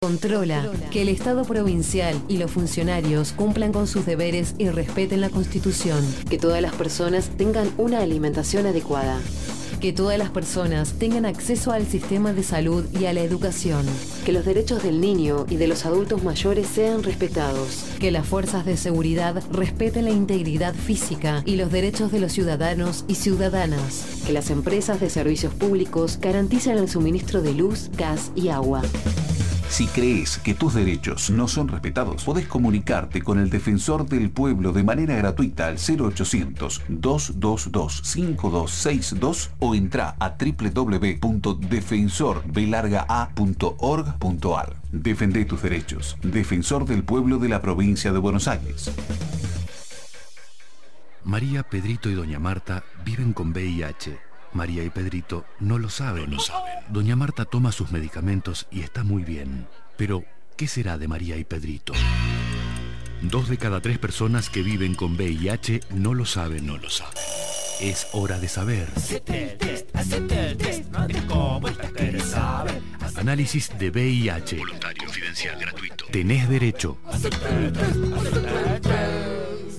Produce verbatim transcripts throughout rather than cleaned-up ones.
Controla que el Estado provincial y los funcionarios cumplan con sus deberes y respeten la Constitución. Que todas las personas tengan una alimentación adecuada. Que todas las personas tengan acceso al sistema de salud y a la educación. Que los derechos del niño y de los adultos mayores sean respetados. Que las fuerzas de seguridad respeten la integridad física y los derechos de los ciudadanos y ciudadanas. Que las empresas de servicios públicos garanticen el suministro de luz, gas y agua. Si crees que tus derechos no son respetados, podés comunicarte con el Defensor del Pueblo de manera gratuita al cero ochocientos, dos dos dos, cinco dos seis dos o entra a doble u doble u doble u punto defensor b larga a punto org punto a r. Defende tus derechos. Defensor del Pueblo de la Provincia de Buenos Aires. María, Pedrito y Doña Marta viven con V I H. María y Pedrito no lo saben. No lo saben. Doña Marta toma sus medicamentos y está muy bien. Pero, ¿qué será de María y Pedrito? Dos de cada tres personas que viven con V I H no lo saben. No lo saben. Es hora de saber. Hacete el test, hacete el test, no te como el querés saber. Análisis de V I H. Voluntario, confidencial, gratuito. Tenés derecho. Hacete el test, hacete el test.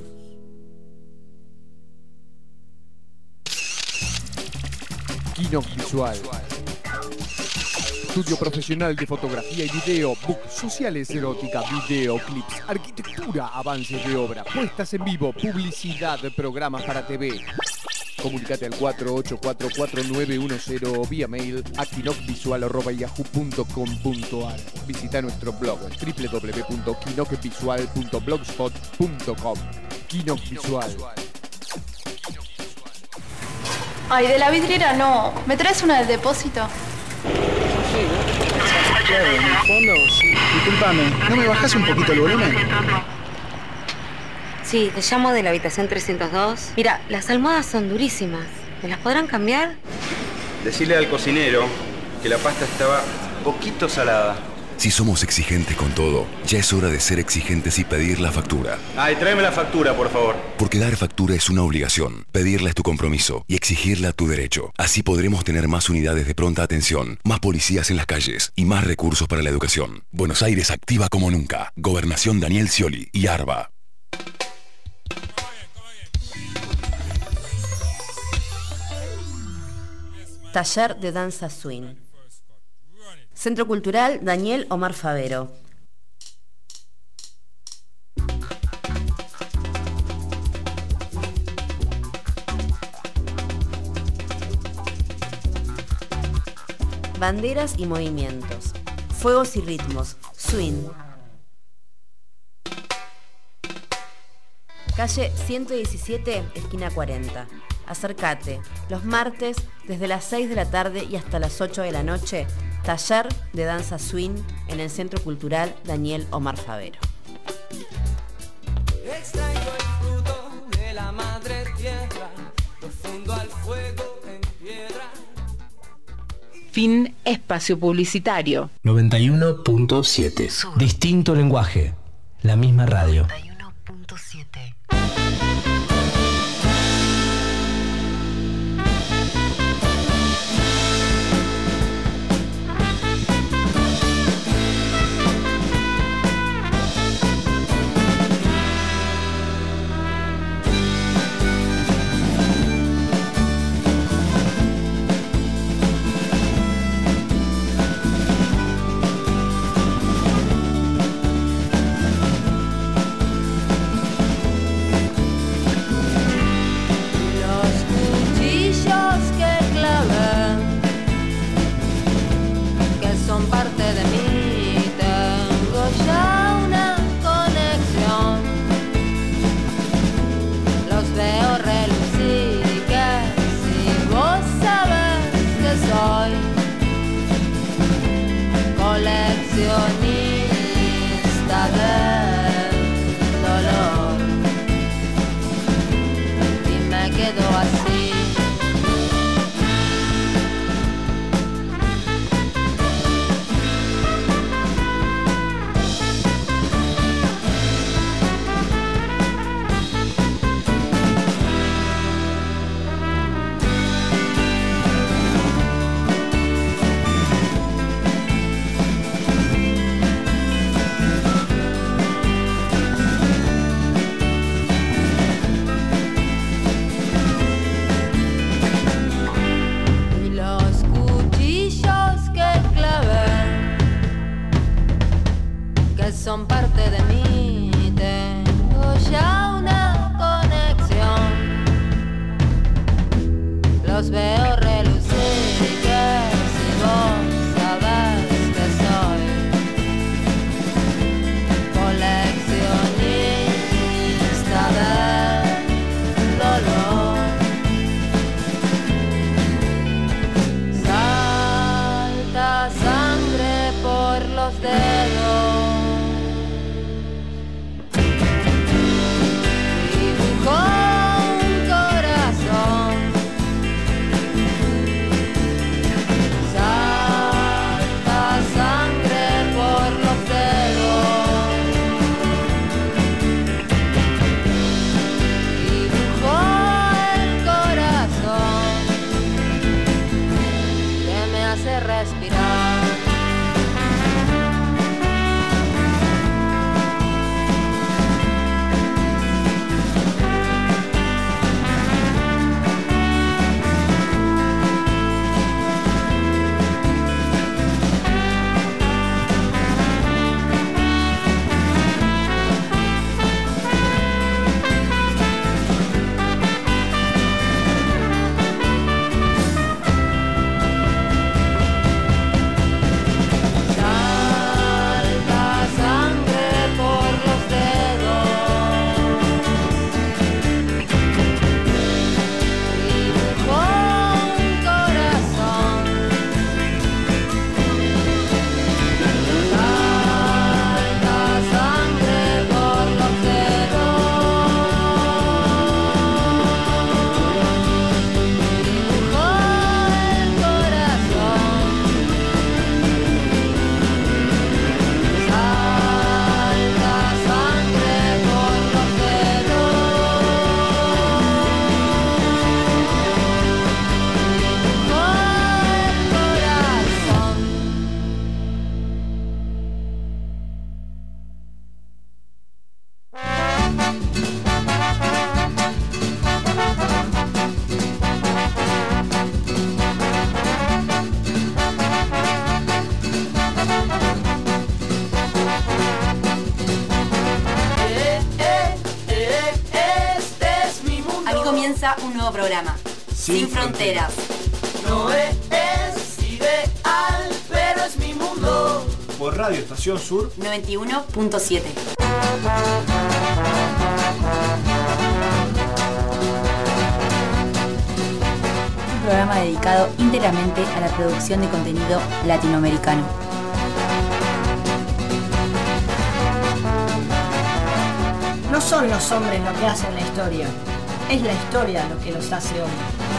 Kinoc Visual. Estudio profesional de fotografía y video, books sociales, erótica, videoclips, arquitectura, avances de obra, puestas en vivo, publicidad, programas para T V. Comunicate al cuatro ocho cuatro cuatro nueve uno cero o vía mail a kinocvisual arroba yahoo punto com punto a r. Visita nuestro blog doble u doble u doble u punto kinocvisual punto blogspot punto com. Kinoc Visual. Ay, de la vidriera no. ¿Me traes una del depósito? Claro, en el fondo, sí. Disculpame, ¿no me bajás un poquito el volumen? Sí, te llamo de la habitación trescientos dos. Mira, las almohadas son durísimas. ¿Me las podrán cambiar? Decirle al cocinero que la pasta estaba poquito salada. Si somos exigentes con todo, ya es hora de ser exigentes y pedir la factura. Ay, tráeme la factura, por favor. Porque dar factura es una obligación, pedirla es tu compromiso y exigirla tu derecho. Así podremos tener más unidades de pronta atención, más policías en las calles y más recursos para la educación. Buenos Aires activa como nunca. Gobernación Daniel Scioli y ARBA. Taller de danza swing. Centro Cultural Daniel Omar Favero. Banderas y movimientos. Fuegos y ritmos. Swing. Calle ciento diecisiete, esquina cuarenta. Acércate. Los martes, desde las seis de la tarde y hasta las ocho de la noche, taller de danza swing en el Centro Cultural Daniel Omar Favero. Extraigo el fruto de la madre tierra, profundo al fuego en piedra. Fin espacio publicitario. noventa y uno punto siete. Distinto lenguaje. La misma radio. noventa y uno punto siete. que son parte de mí. Tengo ya una conexión, los veo relucir y que si vos sabés que soy coleccionista del dolor. Salta sangre por los dedos. Un nuevo programa, Sin, Sin Fronteras. No es ideal, pero es mi mundo. Por Radio Estación Sur noventa y uno punto siete. Un programa dedicado íntegramente a la producción de contenido latinoamericano. No son los hombres lo que hacen la historia. Es la historia lo que los hace hombres.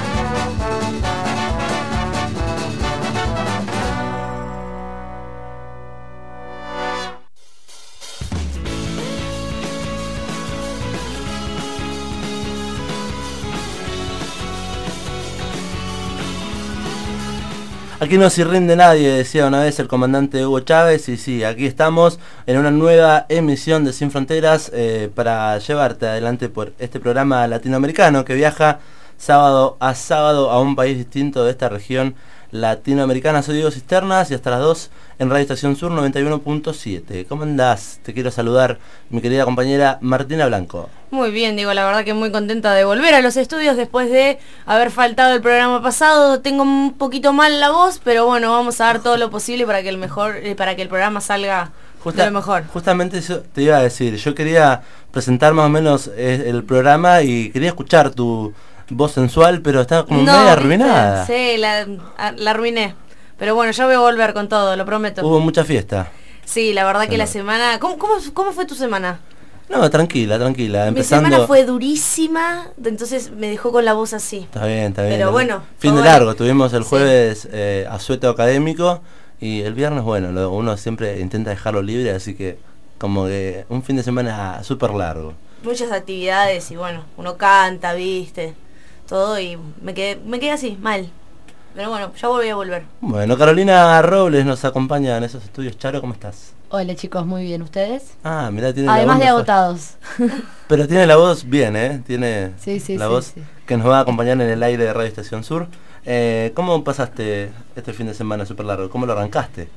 Aquí no se rinde nadie, decía una vez el comandante Hugo Chávez, y sí, aquí estamos en una nueva emisión de Sin Fronteras eh, para llevarte adelante por este programa latinoamericano que viaja sábado a sábado a un país distinto de esta región latinoamericana. Soy Diego Cisternas y hasta las dos en Radio Estación Sur noventa y uno punto siete. ¿Cómo andás? Te quiero saludar, mi querida compañera Martina Blanco. Muy bien, digo, la verdad que muy contenta de volver a los estudios después de haber faltado el programa pasado. Tengo un poquito mal la voz, pero bueno, vamos a dar todo lo posible para que el mejor, para que el programa salga Justa, de lo mejor. Justamente eso te iba a decir. Yo quería presentar más o menos el programa y quería escuchar tu voz sensual, pero está como no, media arruinada. Sí, la, la arruiné. Pero bueno, ya voy a volver con todo, lo prometo. Hubo mucha fiesta. Sí, la verdad que bueno. La semana... ¿Cómo, cómo, cómo fue tu semana? No, tranquila, tranquila. Empezando... Mi semana fue durísima, entonces me dejó con la voz así. Está bien, está bien. Pero bueno. Fin de largo, bueno. Tuvimos el jueves sí. eh, asueto académico y el viernes, bueno, uno siempre intenta dejarlo libre, así que como que un fin de semana súper largo. Muchas actividades y bueno, uno canta, viste, todo y me quedé, me quedé así, mal. Pero bueno, ya volví a volver. Bueno, Carolina Robles nos acompaña en esos estudios. Charo, ¿cómo estás? Hola chicos, muy bien, ¿ustedes? Ah, mirá, tiene Además la voz de agotados. Pero tiene la voz bien, ¿eh? Tiene sí, sí, la sí, voz sí. que nos va a acompañar en el aire de Radio Estación Sur. Eh, ¿Cómo pasaste este fin de semana súper largo? ¿Cómo lo arrancaste?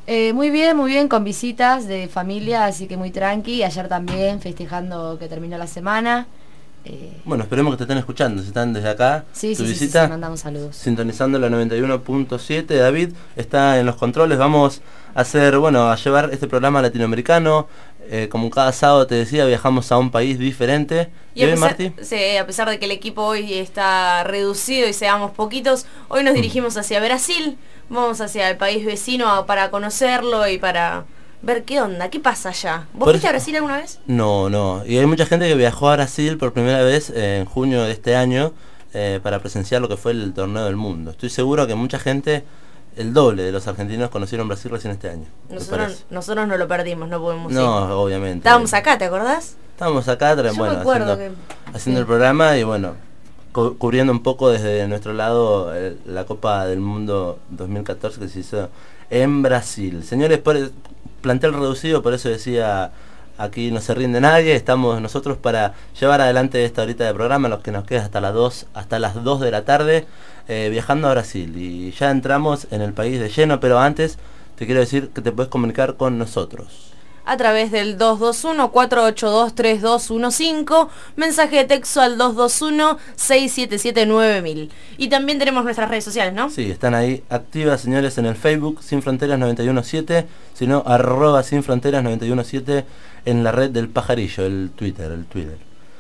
Eh, muy bien, muy bien, con visitas de familia, así que muy tranqui. Ayer también festejando que terminó la semana. Eh, Bueno, esperemos que te estén escuchando, si están desde acá. Sí, tu sí, visita, sí, sí, mandamos saludos. Sintonizando la noventa y uno punto siete. David está en los controles. Vamos a hacer, bueno, a llevar este programa latinoamericano. Eh, como cada sábado te decía, viajamos a un país diferente. Y a hoy, pesar, Marti? sí, a pesar de que el equipo hoy está reducido y seamos poquitos, hoy nos dirigimos hacia Brasil, vamos hacia el país vecino a- para conocerlo y para ver qué onda, qué pasa allá. ¿Vos Por fuiste eso- a Brasil alguna vez? No, no. Y hay mucha gente que viajó a Brasil por primera vez eh, en junio de este año eh, para presenciar lo que fue el torneo del mundo. Estoy seguro que mucha gente, el doble de los argentinos, conocieron Brasil recién este año. me Nosotros, parece. nosotros no lo perdimos, no podemos ir. No, obviamente. Estábamos acá, ¿te acordás? Estábamos acá, tra- Yo me bueno, acuerdo haciendo, que- haciendo sí. el programa y bueno, cu- cubriendo un poco desde nuestro lado eh, la Copa del Mundo dos mil catorce que se hizo en Brasil. Señores, por, plantel reducido, por eso decía, aquí no se rinde nadie, estamos nosotros para llevar adelante esta horita de programa, los que nos queda hasta las dos, hasta las dos de la tarde, eh, viajando a Brasil. Y ya entramos en el país de lleno, pero antes te quiero decir que te puedes comunicar con nosotros. A través del dos dos uno, cuatro ocho dos, tres dos uno cinco, mensaje de texto al dos dos uno, seis siete siete, nueve mil. Y también tenemos nuestras redes sociales, ¿no? Sí, están ahí activas, señores, en el Facebook Sin Fronteras noventa y uno siete, sino arroba Sin Fronteras noventa y uno siete en la red del pajarillo, el Twitter, el Twitter.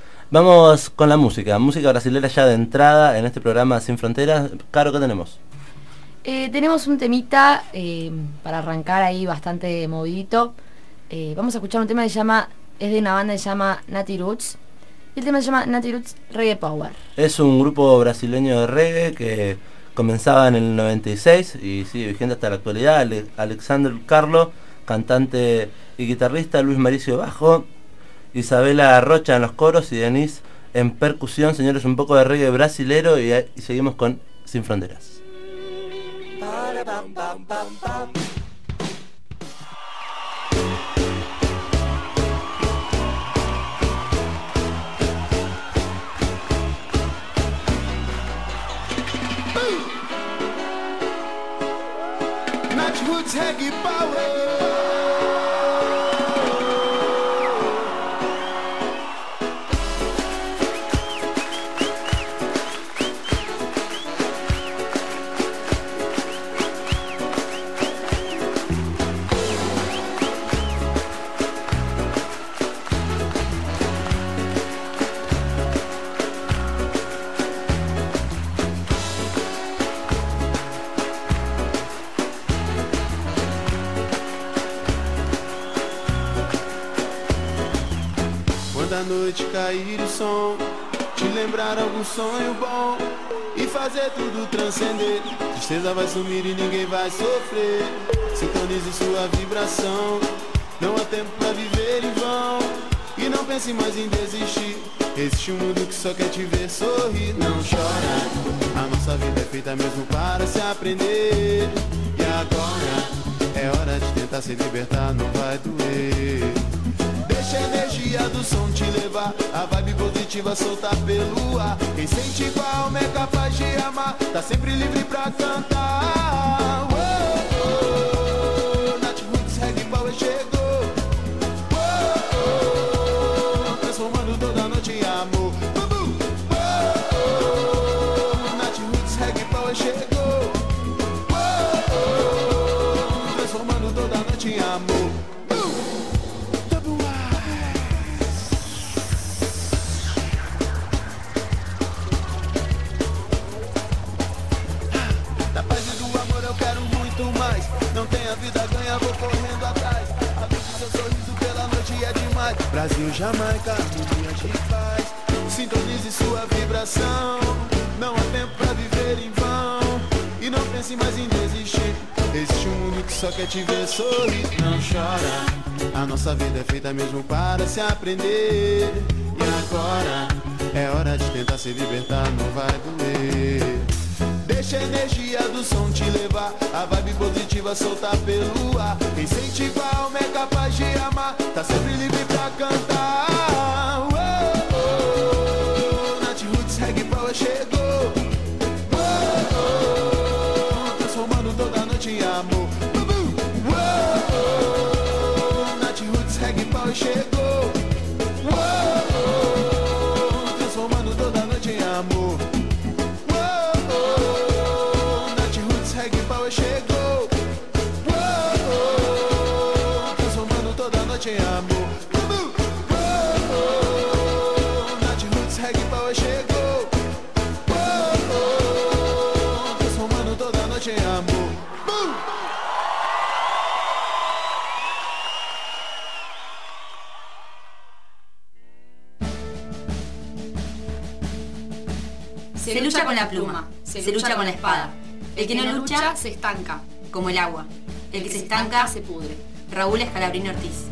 Vamos con la música, música brasilera ya de entrada en este programa Sin Fronteras. Caro, ¿qué tenemos? Eh, tenemos un temita eh, para arrancar ahí bastante movidito. Eh, vamos a escuchar un tema que se llama, es de una banda que se llama Natty Roots. Y el tema se llama Natty Roots Reggae Power. Es un grupo brasileño de reggae que comenzaba en el noventa y seis y sigue vigente hasta la actualidad. Ale- Alexander Carlo, cantante y guitarrista, Luis Maricio bajo, Isabela Rocha en los coros y Denise en percusión. Señores, un poco de reggae brasilero y, y seguimos con Sin Fronteras. Roots reggae power. Quando a noite cair o som, te lembrar algum sonho bom e fazer tudo transcender. Tristeza vai sumir e ninguém vai sofrer. Sintonize sua vibração. Não há tempo pra viver em vão. E não pense mais em desistir. Existe um mundo que só quer te ver sorrir. Não chora, a nossa vida é feita mesmo para se aprender. E agora é hora de tentar se libertar, não vai doer. Deixa a energia do som te levar, a vibe positiva soltar pelo ar. Quem sente igual a alma é capaz de amar, tá sempre livre pra cantar. Oh, oh, Natty Roots Reggae Power chegou. Oh, oh, transformando toda noite em amor. Oh, oh, Natty Roots Reggae Power chegou. Oh, oh, transformando toda noite em amor. Não tem a vida ganha, vou correndo atrás. A luz do seu sorriso pela noite é demais. Brasil, Jamaica, harmonia de paz. Sintonize sua vibração. Não há tempo pra viver em vão. E não pense mais em desistir. Existe um mundo que só quer te ver sorrir. Não chora, a nossa vida é feita mesmo para se aprender. E agora é hora de tentar se libertar, não vai doer. Deixa a energia do som te levar, a vibe positiva soltar pelo ar. Quem sente igual a alma é capaz de amar, tá sempre livre pra cantar. Oh, oh, Natty Roots Reggae Power chegou. Oh, oh, transformando toda noite em amor. Oh, noite em amor. Oh, oh, Nath Roots, Reggae Power chegou. Oh, oh, transformando toda noite em amor. Se lucha con la pluma, se, se lucha con la espada. El que no lucha se estanca, como el agua. El que se estanca se pudre. Raúl Escalabrini Ortiz.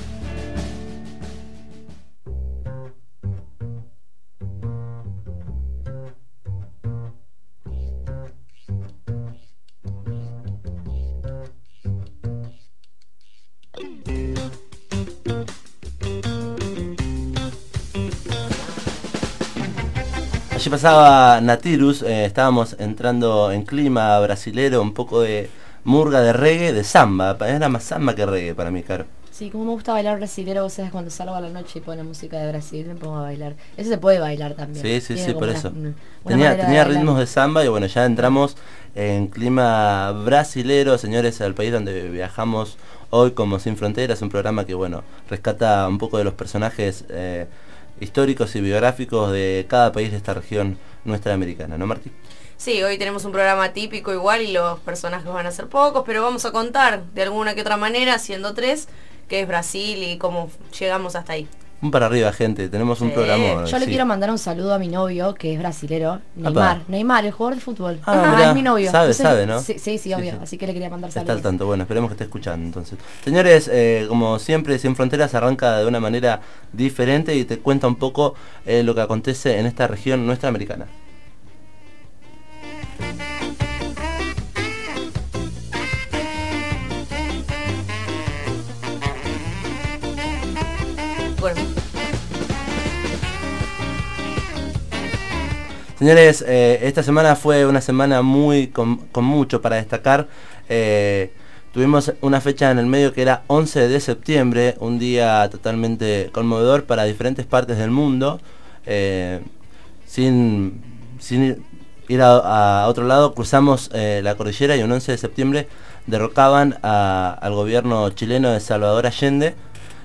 Allí pasaba Natirus, eh, estábamos entrando en clima brasilero, un poco de murga, de reggae, de samba. Era más samba que reggae para mí, Caro. Sí, como me gusta bailar brasilero, vos sabés, cuando salgo a la noche y ponen música de Brasil, me pongo a bailar. Eso se puede bailar también. Sí, sí, Tiene sí, como por una- eso. una- una tenía manera tenía de bailar. ritmos de samba y bueno, ya entramos en clima brasilero, señores, al país donde viajamos hoy como Sin Fronteras, un programa que, bueno, rescata un poco de los personajes eh, históricos y biográficos de cada país de esta región nuestra americana, ¿no, Martí? Sí, hoy tenemos un programa típico igual y los personajes van a ser pocos, pero vamos a contar de alguna que otra manera, siendo tres, qué es Brasil y cómo llegamos hasta ahí. Un para arriba, gente, tenemos un Sí. programa. Yo le sí. quiero mandar un saludo a mi novio, que es brasilero, Neymar. Apa. Neymar, el jugador de fútbol. Ah, mirá, es mi novio. sabe, Entonces, sabe, ¿no? Sí, sí, sí, obvio. sí. Así que le quería mandar Está saludos. al tanto, bueno, esperemos que esté escuchando entonces. Señores, eh, como siempre, Sin Fronteras arranca de una manera diferente y te cuenta un poco eh, lo que acontece en esta región nuestra americana. Bueno. Señores, eh, esta semana fue una semana muy con, con mucho para destacar. Eh, tuvimos una fecha en el medio que era once de septiembre, un día totalmente conmovedor para diferentes partes del mundo. Eh, sin, sin ir, ir a, a otro lado, cruzamos eh, la cordillera y un once de septiembre derrocaban a, al gobierno chileno de Salvador Allende.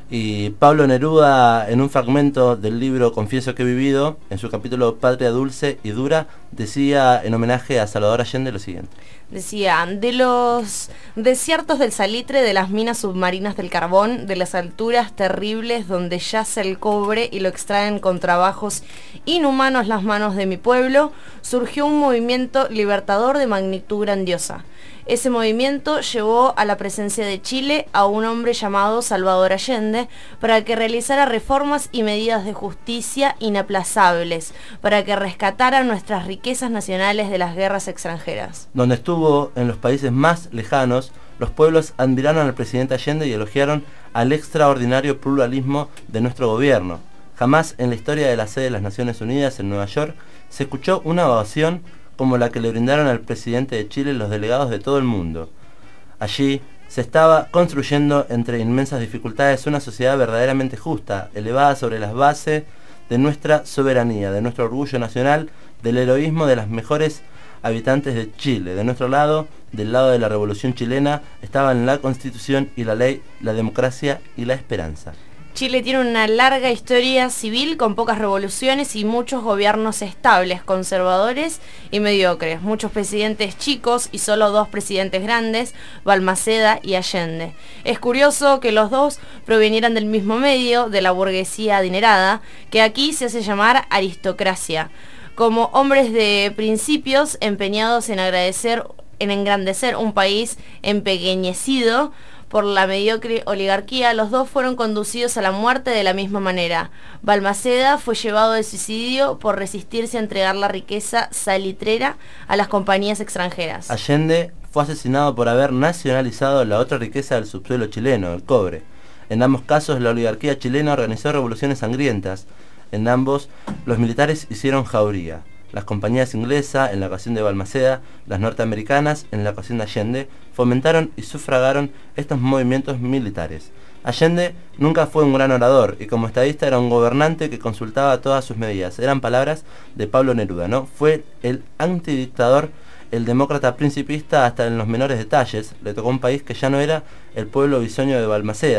Y Pablo Neruda, en un fragmento del libro Confieso que he vivido, en su capítulo Patria Dulce y Dura, decía en homenaje a Salvador Allende lo siguiente. Decía, de los desiertos del salitre, de las minas submarinas del carbón, de las alturas terribles donde yace el cobre y lo extraen con trabajos inhumanos las manos de mi pueblo, surgió un movimiento libertador de magnitud grandiosa. Ese movimiento llevó a la presencia de Chile a un hombre llamado Salvador Allende para que realizara reformas y medidas de justicia inaplazables, para que rescatara nuestras riquezas nacionales de las guerras extranjeras. Donde estuvo en los países más lejanos, los pueblos admiraron al presidente Allende y elogiaron al extraordinario pluralismo de nuestro gobierno. Jamás en la historia de la sede de las Naciones Unidas en Nueva York se escuchó una ovación como la que le brindaron al presidente de Chile los delegados de todo el mundo. Allí se estaba construyendo entre inmensas dificultades una sociedad verdaderamente justa, elevada sobre las bases de nuestra soberanía, de nuestro orgullo nacional, del heroísmo de las mejores habitantes de Chile. De nuestro lado, del lado de la Revolución Chilena, estaban la Constitución y la ley, la democracia y la esperanza. Chile tiene una larga historia civil con pocas revoluciones y muchos gobiernos estables, conservadores y mediocres. Muchos presidentes chicos y solo dos presidentes grandes, Balmaceda y Allende. Es curioso que los dos provinieran del mismo medio, de la burguesía adinerada, que aquí se hace llamar aristocracia. Como hombres de principios empeñados en agradecer, en engrandecer un país empequeñecido por la mediocre oligarquía, los dos fueron conducidos a la muerte de la misma manera. Balmaceda fue llevado de suicidio por resistirse a entregar la riqueza salitrera a las compañías extranjeras. Allende fue asesinado por haber nacionalizado la otra riqueza del subsuelo chileno, el cobre. En ambos casos, la oligarquía chilena organizó revoluciones sangrientas. En ambos, los militares hicieron jauría. Las compañías inglesas, en la ocasión de Balmaceda, las norteamericanas, en la ocasión de Allende, fomentaron y sufragaron estos movimientos militares. Allende nunca fue un gran orador y como estadista era un gobernante que consultaba todas sus medidas. Eran palabras de Pablo Neruda, ¿no? Fue el antidictador, el demócrata principista hasta en los menores detalles. Le tocó un país que ya no era el pueblo bisoño de Balmaceda.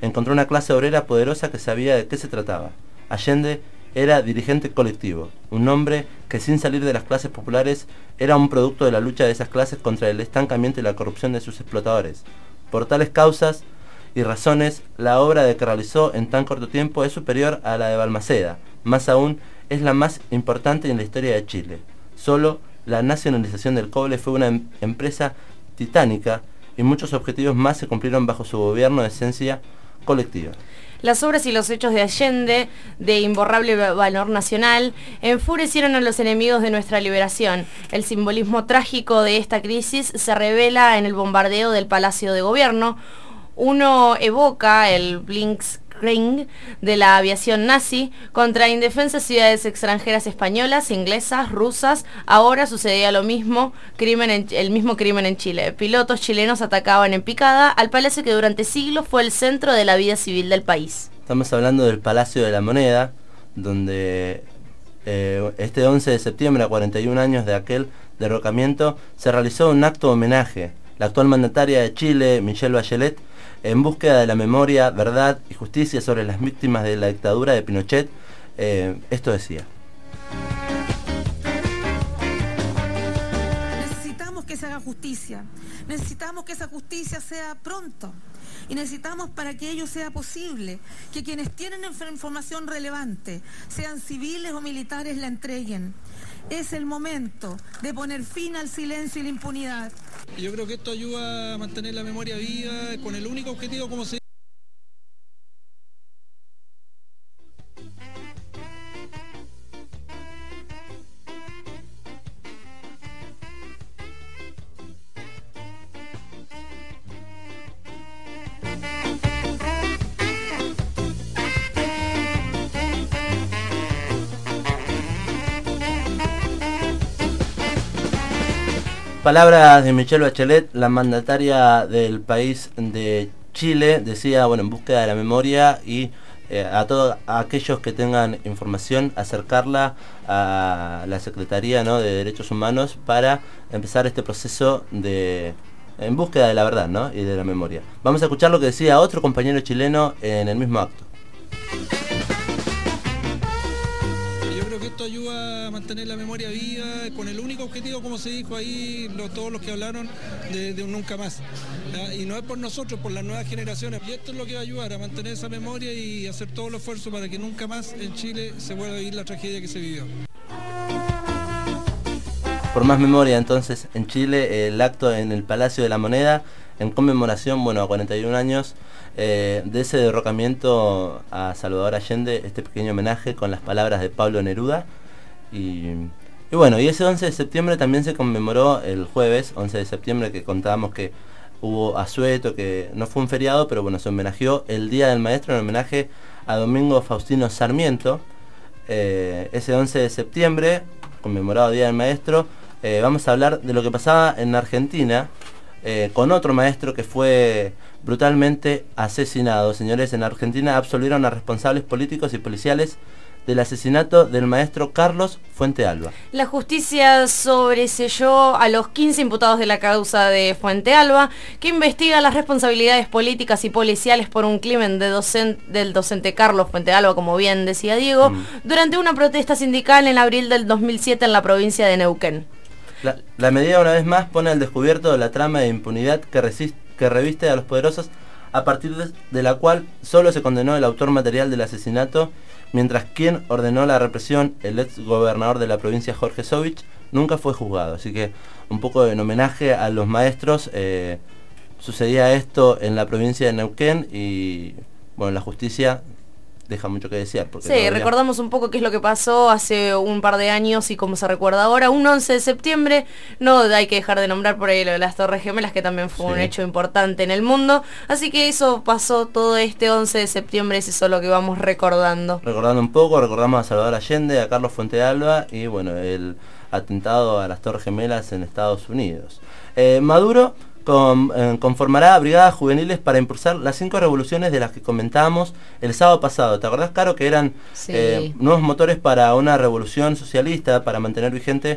encontró una clase obrera poderosa que sabía de qué se trataba. Allende era dirigente colectivo, un hombre que sin salir de las clases populares era un producto de la lucha de esas clases contra el estancamiento y la corrupción de sus explotadores. Por tales causas y razones, la obra de que realizó en tan corto tiempo es superior a la de Balmaceda, más aún es la más importante en la historia de Chile. Solo la nacionalización del cobre fue una em- empresa titánica y muchos objetivos más se cumplieron bajo su gobierno de esencia colectiva. Las obras y los hechos de Allende, de imborrable valor nacional, enfurecieron a los enemigos de nuestra liberación. El simbolismo trágico de esta crisis se revela en el bombardeo del Palacio de Gobierno. Uno evoca el Blitzkrieg de la aviación nazi contra indefensas ciudades extranjeras españolas, inglesas, rusas. Ahora sucedía lo mismo, crimen en, el mismo crimen en Chile. Pilotos chilenos atacaban en picada al palacio que durante siglos fue el centro de la vida civil del país. Estamos hablando del Palacio de la Moneda, donde eh, este once de septiembre, a cuarenta y un años de aquel derrocamiento, se realizó un acto de homenaje. La actual mandataria de Chile, Michelle Bachelet, en búsqueda de la memoria, verdad y justicia sobre las víctimas de la dictadura de Pinochet, eh, esto decía. Necesitamos que se haga justicia, necesitamos que esa justicia sea pronto y necesitamos, para que ello sea posible, que quienes tienen información relevante, sean civiles o militares, la entreguen. Es el momento de poner fin al silencio y la impunidad. Yo creo que esto ayuda a mantener la memoria viva con el único objetivo, como se Palabras de Michelle Bachelet, la mandataria del país de Chile, decía, bueno, en búsqueda de la memoria y eh, a todos aquellos que tengan información, acercarla a la Secretaría, ¿no?, de Derechos Humanos para empezar este proceso de en búsqueda de la verdad, ¿no?, y de la memoria. Vamos a escuchar lo que decía otro compañero chileno en el mismo acto. Esto ayuda a mantener la memoria viva con el único objetivo, como se dijo ahí, lo, todos los que hablaron, de, de un nunca más, ¿ya? Y no es por nosotros, por las nuevas generaciones. Y esto es lo que va a ayudar a mantener esa memoria y hacer todo el esfuerzo para que nunca más en Chile se vuelva a vivir la tragedia que se vivió. Por más memoria, entonces, en Chile, el acto en el Palacio de la Moneda, en conmemoración, bueno, a cuarenta y un años eh, de ese derrocamiento a Salvador Allende, este pequeño homenaje con las palabras de Pablo Neruda. Y, y bueno, y ese once de septiembre también se conmemoró el jueves, once de septiembre, que contábamos que hubo asueto, que no fue un feriado, pero bueno, se homenajeó el Día del Maestro en homenaje a Domingo Faustino Sarmiento. Eh, ese once de septiembre, conmemorado Día del Maestro, eh, vamos a hablar de lo que pasaba en Argentina, eh, con otro maestro que fue brutalmente asesinado. Señores, en Argentina absolvieron a responsables políticos y policiales del asesinato del maestro Carlos Fuente Alba. La justicia sobreselló a los quince imputados de la causa de Fuente Alba, que investiga las responsabilidades políticas y policiales por un crimen de docen del docente Carlos Fuente Alba, como bien decía Diego, mm. durante una protesta sindical en abril del dos mil siete en la provincia de Neuquén. La, la medida, una vez más, pone al descubierto la trama de impunidad que, resiste, que reviste a los poderosos, a partir de, de la cual solo se condenó el autor material del asesinato, mientras quien ordenó la represión, el ex gobernador de la provincia Jorge Sovich, nunca fue juzgado. Así que un poco en homenaje a los maestros, eh, sucedía esto en la provincia de Neuquén y bueno, la justicia deja mucho que desear. Porque sí, recordamos un poco qué es lo que pasó hace un par de años y cómo se recuerda ahora. Un once de septiembre, no hay que dejar de nombrar por ahí lo de las Torres Gemelas, que también fue sí. un hecho importante en el mundo. Así que eso pasó todo este once de septiembre, es eso lo que vamos recordando. Recordando un poco, recordamos a Salvador Allende, a Carlos Fuente Alba y bueno, el atentado a las Torres Gemelas en Estados Unidos. Eh, Maduro Con, eh, conformará brigadas juveniles para impulsar las cinco revoluciones de las que comentábamos el sábado pasado. ¿Te acordás, Caro, que eran sí. eh, nuevos motores para una revolución socialista, para mantener vigente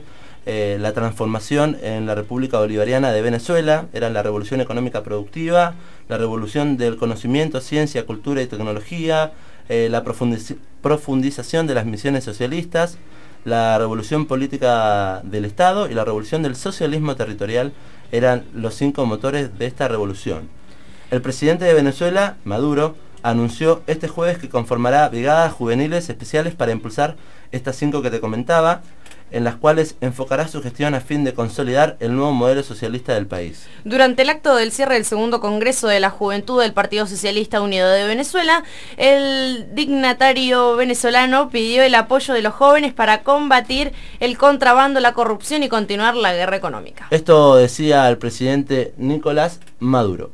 eh, la transformación en la República Bolivariana de Venezuela. Eran la revolución económica productiva, la revolución del conocimiento, ciencia, cultura y tecnología, eh, la profundiz- profundización de las misiones socialistas, la revolución política del Estado y la revolución del socialismo territorial eran los cinco motores de esta revolución. El presidente de Venezuela, Maduro, anunció este jueves que conformará brigadas juveniles especiales para impulsar estas cinco que te comentaba, en las cuales enfocará su gestión a fin de consolidar el nuevo modelo socialista del país. Durante el acto del cierre del segundo Congreso de la Juventud del Partido Socialista Unido de Venezuela, el dignatario venezolano pidió el apoyo de los jóvenes para combatir el contrabando, la corrupción y continuar la guerra económica. Esto decía el presidente Nicolás Maduro.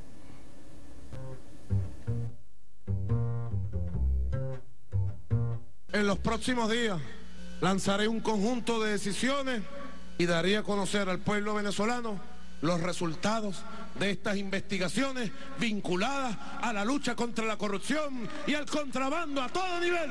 En los próximos días lanzaré un conjunto de decisiones y daré a conocer al pueblo venezolano los resultados de estas investigaciones vinculadas a la lucha contra la corrupción y al contrabando a todo nivel.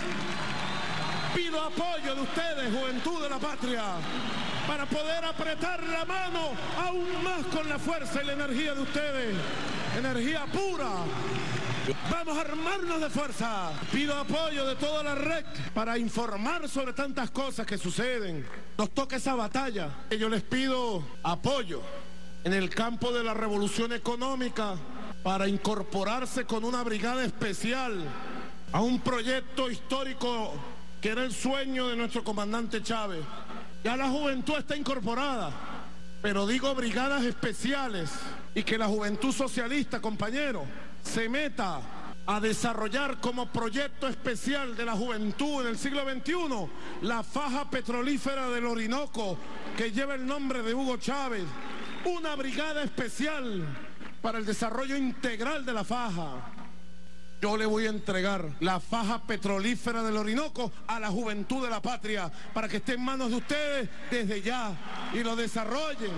Pido apoyo de ustedes, juventud de la patria, para poder apretar la mano aún más con la fuerza y la energía de ustedes. Energía pura. Vamos a armarnos de fuerza. Pido apoyo de toda la red para informar sobre tantas cosas que suceden. Nos toca esa batalla. Yo les pido apoyo en el campo de la revolución económica para incorporarse con una brigada especial a un proyecto histórico que era el sueño de nuestro comandante Chávez. Ya la juventud está incorporada, pero digo brigadas especiales y que la juventud socialista, compañero, se meta a desarrollar como proyecto especial de la juventud en el siglo veintiuno la faja petrolífera del Orinoco que lleva el nombre de Hugo Chávez, una brigada especial para el desarrollo integral de la faja. Yo le voy a entregar la faja petrolífera del Orinoco a la juventud de la patria para que esté en manos de ustedes desde ya y lo desarrollen.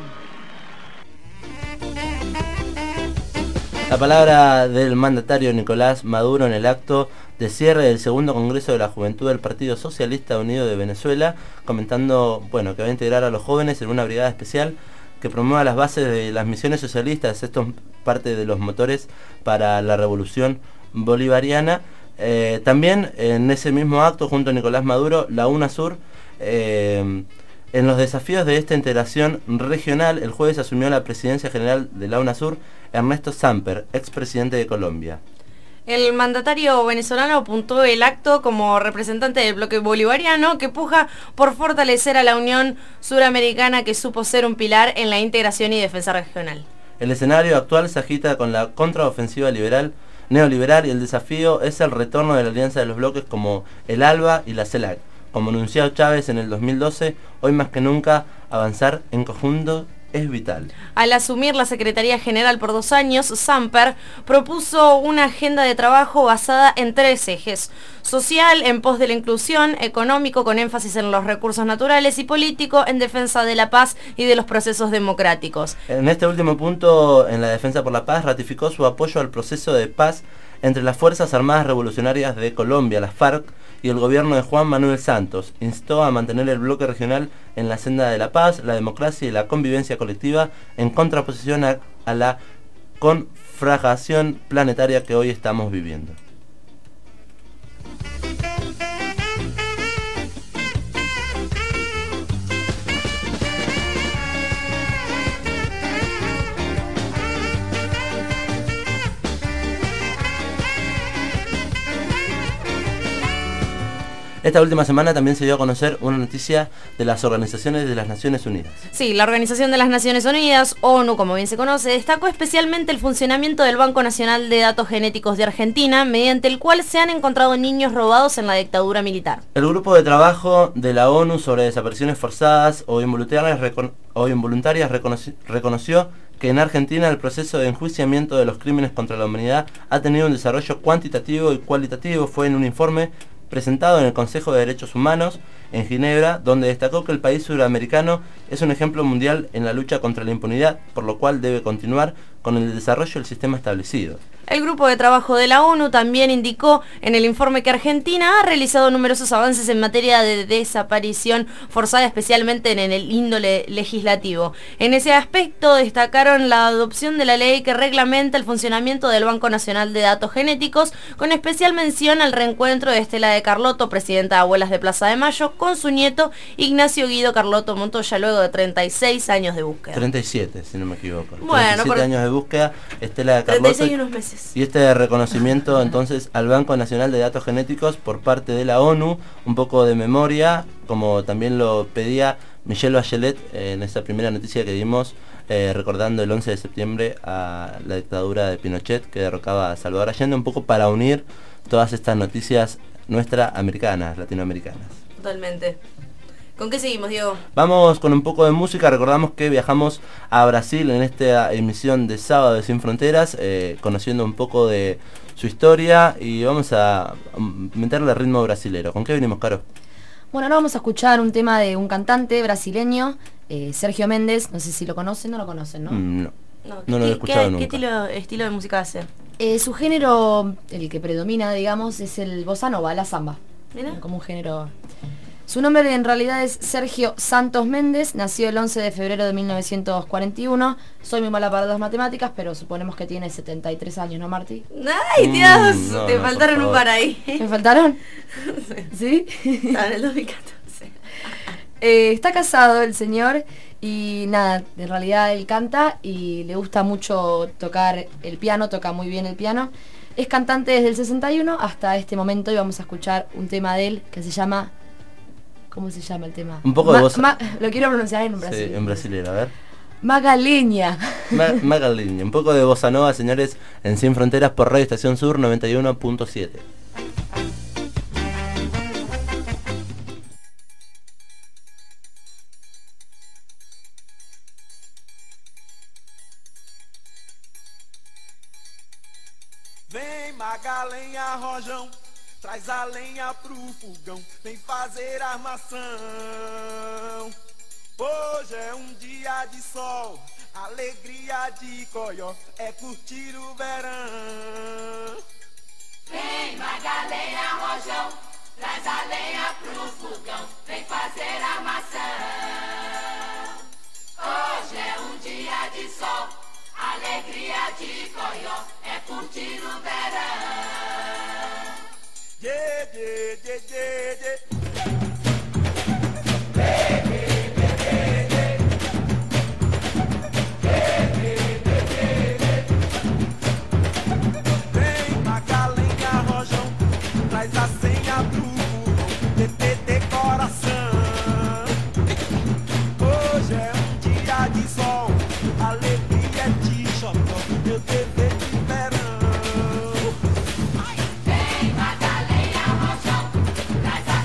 La palabra del mandatario Nicolás Maduro en el acto de cierre del segundo Congreso de la Juventud del Partido Socialista Unido de Venezuela, comentando bueno, que va a integrar a los jóvenes en una brigada especial que promueva las bases de las misiones socialistas. Esto es parte de los motores para la revolución bolivariana. Eh, también en ese mismo acto, junto a Nicolás Maduro, la UNASUR, eh, en los desafíos de esta integración regional, el jueves asumió la presidencia general de la UNASUR Ernesto Samper, expresidente de Colombia. El mandatario venezolano apuntó el acto como representante del bloque bolivariano que puja por fortalecer a la Unión Suramericana, que supo ser un pilar en la integración y defensa regional. El escenario actual se agita con la contraofensiva liberal, neoliberal, y el desafío es el retorno de la alianza de los bloques como el ALBA y la CELAC. Como anunció Chávez en el dos mil doce, hoy más que nunca avanzar en conjunto es vital. Al asumir la Secretaría General por dos años, Samper propuso una agenda de trabajo basada en tres ejes: social, en pos de la inclusión; económico, con énfasis en los recursos naturales; y político, en defensa de la paz y de los procesos democráticos. En este último punto, en la defensa por la paz, ratificó su apoyo al proceso de paz entre las Fuerzas Armadas Revolucionarias de Colombia, las FARC, y el gobierno de Juan Manuel Santos. Instó a mantener el bloque regional en la senda de la paz, la democracia y la convivencia colectiva, en contraposición a, a la conflagración planetaria que hoy estamos viviendo. Esta última semana también se dio a conocer una noticia de las organizaciones de las Naciones Unidas. Sí, la Organización de las Naciones Unidas, ONU como bien se conoce, destacó especialmente el funcionamiento del Banco Nacional de Datos Genéticos de Argentina, mediante el cual se han encontrado niños robados en la dictadura militar. El grupo de trabajo de la ONU sobre desapariciones forzadas o involuntarias, recono o involuntarias reconoció, reconoció que en Argentina el proceso de enjuiciamiento de los crímenes contra la humanidad ha tenido un desarrollo cuantitativo y cualitativo. Fue en un informe presentado en el Consejo de Derechos Humanos en Ginebra, donde destacó que el país suramericano es un ejemplo mundial en la lucha contra la impunidad, por lo cual debe continuar con el desarrollo del sistema establecido. El grupo de trabajo de la ONU también indicó en el informe que Argentina ha realizado numerosos avances en materia de desaparición forzada, especialmente en el índole legislativo. En ese aspecto destacaron la adopción de la ley que reglamenta el funcionamiento del Banco Nacional de Datos Genéticos, con especial mención al reencuentro de Estela de Carlotto, presidenta de Abuelas de Plaza de Mayo, con su nieto Ignacio Guido Carlotto Montoya, luego de treinta y seis años de búsqueda. treinta y siete, si no me equivoco. Bueno, treinta y siete por... años de búsqueda, Estela de Carlotto. treinta y seis y unos meses. Y este reconocimiento entonces al Banco Nacional de Datos Genéticos por parte de la ONU, un poco de memoria, como también lo pedía Michelle Bachelet en esa primera noticia que dimos, eh, recordando el once de septiembre a la dictadura de Pinochet que derrocaba a Salvador Allende, un poco para unir todas estas noticias nuestras americanas, latinoamericanas. Totalmente. ¿Con qué seguimos, Diego? Vamos con un poco de música. Recordamos que viajamos a Brasil en esta emisión de Sábado de Sin Fronteras, eh, conociendo un poco de su historia, y vamos a meterle ritmo brasilero. ¿Con qué venimos, Caro? Bueno, ahora vamos a escuchar un tema de un cantante brasileño, eh, Sergio Méndez. No sé si lo conocen, no lo conocen, ¿no? Mm, no, no, no lo he escuchado ¿qué, nunca. ¿Qué estilo, estilo de música hace? Eh, su género, el que predomina, digamos, es el bossa nova, la samba. ¿Mira? Como un género... Su nombre en realidad es Sergio Santos Méndez, nació el once de febrero de mil novecientos cuarenta y uno. Soy muy mala para las matemáticas, pero suponemos que tiene setenta y tres años, ¿no, Marti? ¡Ay, Dios! Mm, no, te no, faltaron por un par ahí. ¿Me faltaron? Sí. ¿Sí? Estaba en el dos mil catorce. Eh, está casado el señor y nada, en realidad él canta y le gusta mucho tocar el piano, toca muy bien el piano. Es cantante desde el sesenta y uno hasta este momento y vamos a escuchar un tema de él que se llama... ¿Cómo se llama el tema? Un poco ma, de voz. Ma, lo quiero pronunciar en brasileño. Sí, en brasileño, a ver. Magaleña. Ma, Magaleña. Un poco de bossa nova, señores, en Sin Fronteras por Radio Estación Sur noventa y uno punto siete. Vem Magalenha, Rojão, traz a lenha pro fogão, vem fazer armação. Hoje é um dia de sol, alegria de coió, é curtir o verão. Vem Magalenha, Rojão, traz a lenha pro fogão, vem fazer armação. Hoje é um dia de sol, alegria de coió, é curtir o verão. Yeah, yeah, yeah, yeah, yeah. Vem Magalenha, Rojão, traz a senha pro fogão, T T decoração. Hoje é um dia de sol, alegria de xodó, meu dever de verão. Vem Magalenha, Rojão, traz a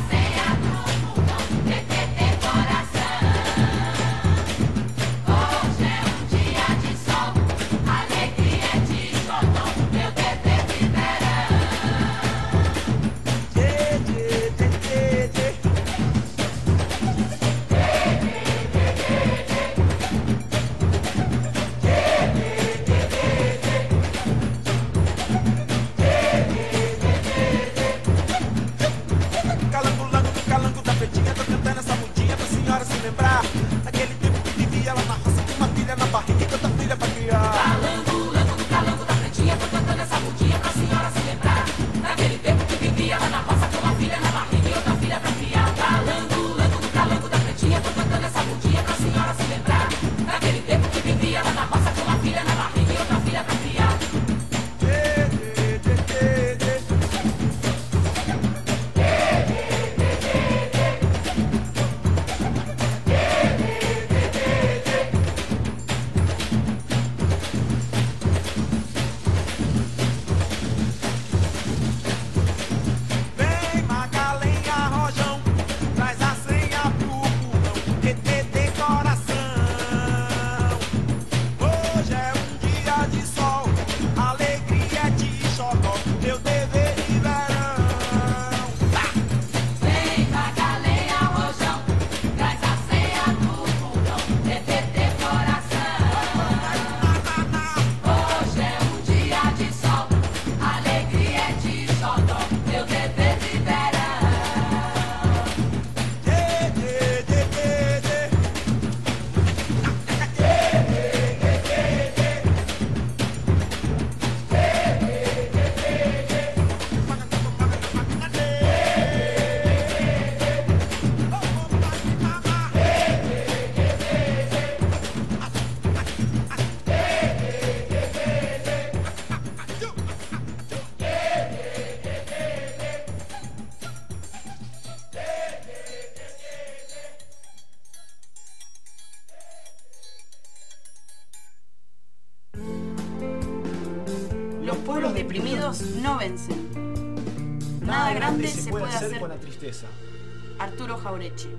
deprimidos no vencen. Nada grande se puede hacer con la tristeza. Arturo Jaureche.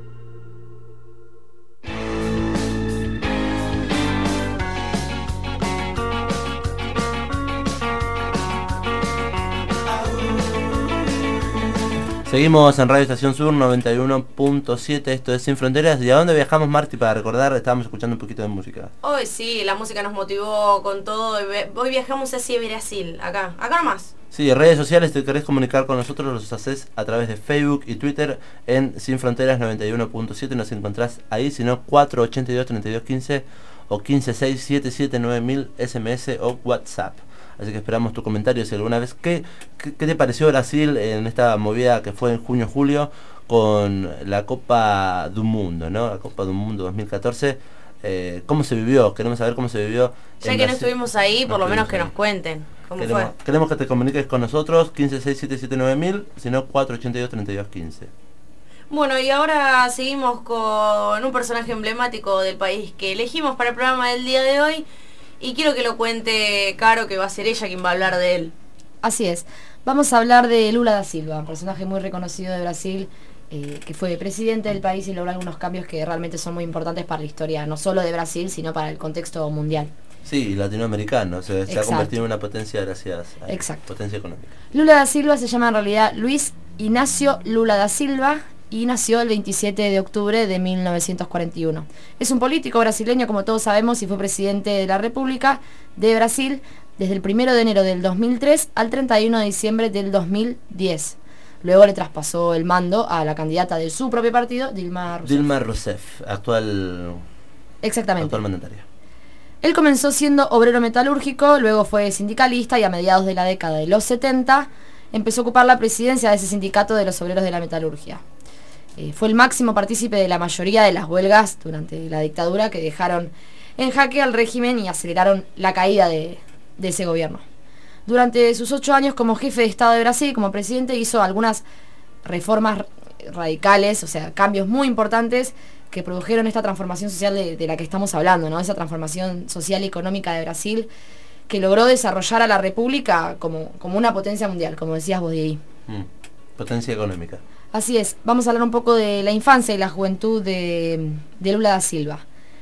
Seguimos en Radio Estación Sur noventa y uno punto siete, esto es Sin Fronteras. ¿Y a dónde viajamos, Marti? Para recordar, estábamos escuchando un poquito de música. Hoy sí, la música nos motivó con todo. Hoy viajamos hacia Brasil, acá, acá nomás. Sí, redes sociales, te querés comunicar con nosotros, los haces a través de Facebook y Twitter en Sin Fronteras noventa y uno punto siete, nos encontrás ahí, si no cuatro ochenta y dos, treinta y dos quince o quince seis siete siete nueve mil S M S o WhatsApp. Así que esperamos tu comentario si alguna vez. ¿Qué, qué, qué te pareció Brasil en esta movida que fue en junio-julio con la Copa del Mundo, ¿no? La Copa del Mundo dos mil catorce. Eh, ¿Cómo se vivió? Queremos saber cómo se vivió. Ya que Brasil. No estuvimos ahí, por no lo menos que ahí. Nos cuenten cómo queremos, fue. Queremos que te comuniques con nosotros, quince seis siete siete nueve mil, si no cuatro ochenta y dos, treinta y dos quince. Bueno, y ahora seguimos con un personaje emblemático del país que elegimos para el programa del día de hoy. Y quiero que lo cuente Caro, que va a ser ella quien va a hablar de él. Así es. Vamos a hablar de Lula da Silva, un personaje muy reconocido de Brasil, eh, que fue presidente del país y logró algunos cambios que realmente son muy importantes para la historia, no solo de Brasil, sino para el contexto mundial. Sí, latinoamericano, o sea, se ha convertido en una potencia gracias a la potencia económica. Lula da Silva se llama en realidad Luis Inácio Lula da Silva, y nació el veintisiete de octubre de mil novecientos cuarenta y uno. Es un político brasileño, como todos sabemos, y fue presidente de la República de Brasil desde el primero de enero del dos mil tres al treinta y uno de diciembre del dos mil diez. Luego le traspasó el mando a la candidata de su propio partido, Dilma Rousseff. Dilma Rousseff, actual, Exactamente. actual mandataria. Él comenzó siendo obrero metalúrgico, luego fue sindicalista y a mediados de la década de los setenta empezó a ocupar la presidencia de ese sindicato de los obreros de la metalurgia. Eh, fue el máximo partícipe de la mayoría de las huelgas durante la dictadura que dejaron en jaque al régimen y aceleraron la caída de, de ese gobierno. Durante sus ocho años como jefe de Estado de Brasil, como presidente, hizo algunas reformas radicales, o sea, cambios muy importantes que produjeron esta transformación social de, de la que estamos hablando, ¿no? Esa transformación social y económica de Brasil que logró desarrollar a la República como, como una potencia mundial, como decías vos de ahí. Mm, potencia económica. Así es, vamos a hablar un poco de la infancia y la juventud de, de Lula da Silva.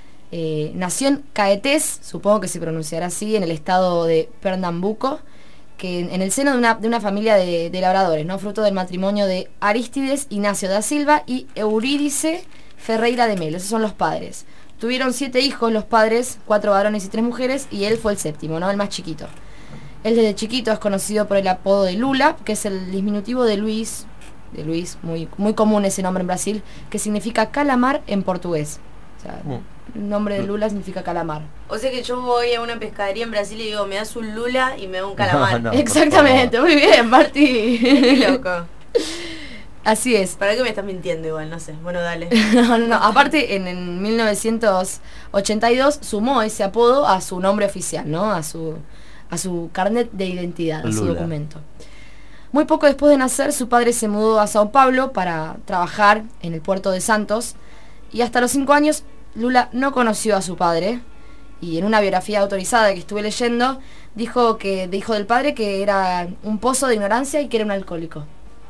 Eh, nació en Caetés, supongo que se pronunciará así, en el estado de Pernambuco, que en, en el seno de una, de una familia de, de labradores, ¿no? Fruto del matrimonio de Aristides Inácio da Silva y Eurídice Ferreira de Melo, esos son los padres. Tuvieron siete hijos los padres, cuatro varones y tres mujeres, y él fue el séptimo, ¿no? El más chiquito. Él desde chiquito es conocido por el apodo de Lula, que es el diminutivo de Luis... de Luis, muy, muy común ese nombre en Brasil, que significa calamar en portugués. O sea, mm. el nombre de Lula significa calamar. O sea que yo voy a una pescadería en Brasil y digo, me das un Lula y me da un calamar. No, no, exactamente, muy bien, Marti. Qué loco. Así es. ¿Para qué me estás mintiendo igual? No sé. Bueno, dale. no, no, no. Aparte, en, en mil novecientos ochenta y dos sumó ese apodo a su nombre oficial, ¿no? A su, a su carnet de identidad, a su documento. Muy poco después de nacer, su padre se mudó a Sao Paulo para trabajar en el puerto de Santos y hasta los cinco años Lula no conoció a su padre y en una biografía autorizada que estuve leyendo dijo que dijo del padre que era un pozo de ignorancia y que era un alcohólico.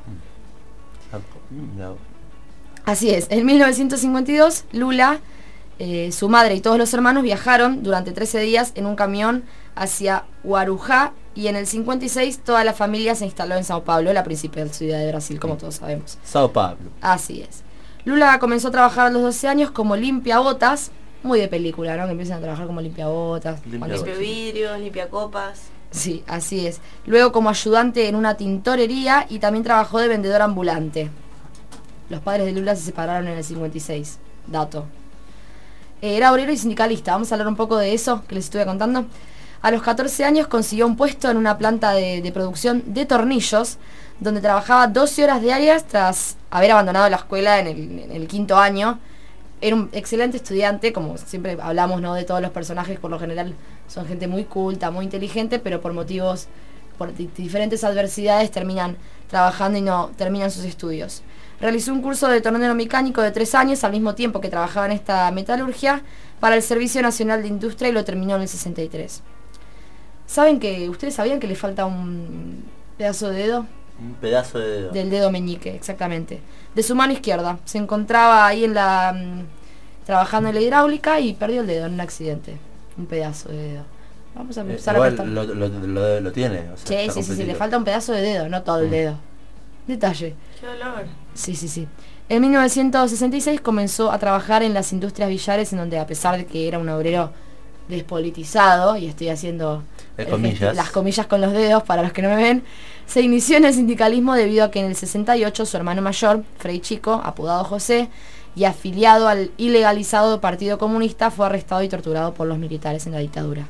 Así es, en mil novecientos cincuenta y dos Lula, eh, su madre y todos los hermanos viajaron durante trece días en un camión hacia Guarujá. Y en el cincuenta y seis toda la familia se instaló en Sao Paulo, la principal ciudad de Brasil, como todos sabemos. Sao Paulo. Así es. Lula comenzó a trabajar a los doce años como limpiabotas, muy de película, ¿no? Que empiezan a trabajar como limpiabotas. Limpia vidrios, limpia copas. Sí, así es. Luego como ayudante en una tintorería y también trabajó de vendedor ambulante. Los padres de Lula se separaron en el cincuenta y seis, dato. Era obrero y sindicalista, vamos a hablar un poco de eso que les estuve contando. A los catorce años consiguió un puesto en una planta de, de producción de tornillos, donde trabajaba doce horas diarias tras haber abandonado la escuela en el, en el quinto año. Era un excelente estudiante, como siempre hablamos, ¿no? De todos los personajes, por lo general son gente muy culta, muy inteligente, pero por motivos, por diferentes adversidades terminan trabajando y no terminan sus estudios. Realizó un curso de tornero mecánico de tres años, al mismo tiempo que trabajaba en esta metalurgia, para el Servicio Nacional de Industria y lo terminó en el sesenta y tres. ¿Saben que, ustedes sabían que le falta un pedazo de dedo? Un pedazo de dedo. Del dedo meñique, exactamente. De su mano izquierda. Se encontraba ahí en la... trabajando en la hidráulica y perdió el dedo en un accidente. Un pedazo de dedo. Vamos a empezar eh, a prestar. Lo, lo, lo, lo tiene. O sea, sí, sí, sí, sí, le falta un pedazo de dedo, no todo el dedo. Detalle. Qué dolor. Sí, sí, sí. En mil novecientos sesenta y seis comenzó a trabajar en las industrias billares, en donde a pesar de que era un obrero despolitizado, y estoy haciendo el comillas. las comillas con los dedos para los que no me ven, se inició en el sindicalismo debido a que en el sesenta y ocho su hermano mayor, Frei Chico, apodado José, y afiliado al ilegalizado Partido Comunista, fue arrestado y torturado por los militares en la dictadura.